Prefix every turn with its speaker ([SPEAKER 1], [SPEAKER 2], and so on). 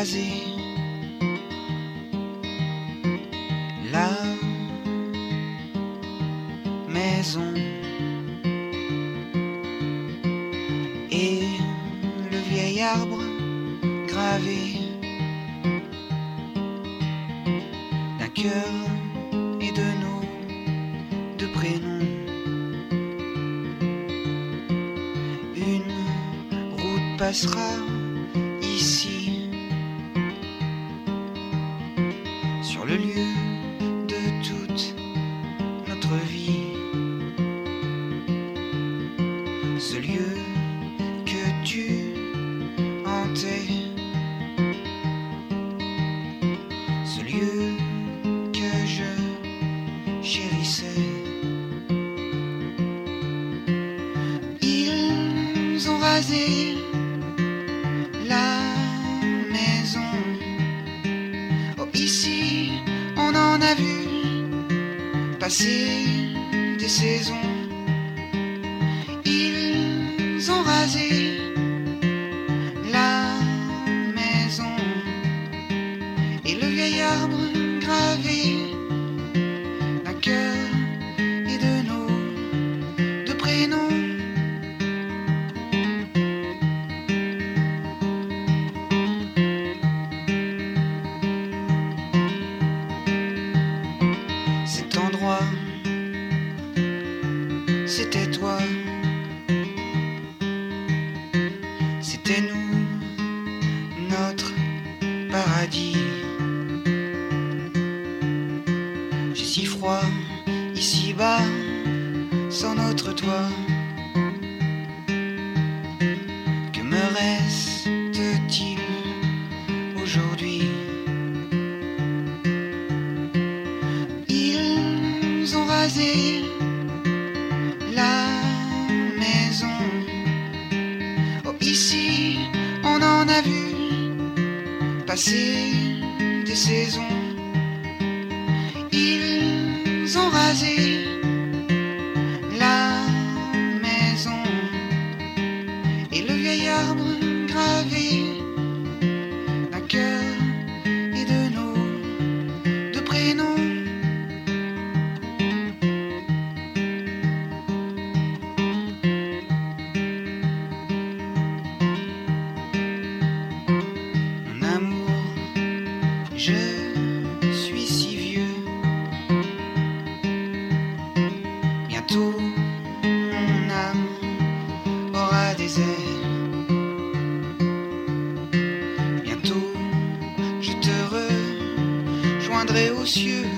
[SPEAKER 1] rasé la maison et le vieil arbre gravé d'un cœur et de nos deux prénoms. Une route passera ici sur le lieu de toute notre vie, ce lieu que tu hantais, ce lieu que je chérissais. Ils ont rasé la maison. Oh, ici, on en a vu passer des saisons. Ils ont rasé la maison et le vieil arbre gravé d'un cœur et de nos deux prénoms. Cet endroit, c'était toi, c'était nous, notre paradis. J'ai si froid ici-bas, sans notre toit. Que me reste-t-il aujourd'hui? Ils ont rasé la maison. Oh, ici, on en a vu passer des saisons. Ils ont rasé la maison et le vieil arbre gravé d'un cœur et de nos deux prénoms. Mon amour, je suis si vieux. Bientôt mon âme aura des ailes. Bientôt je te rejoindrai aux cieux.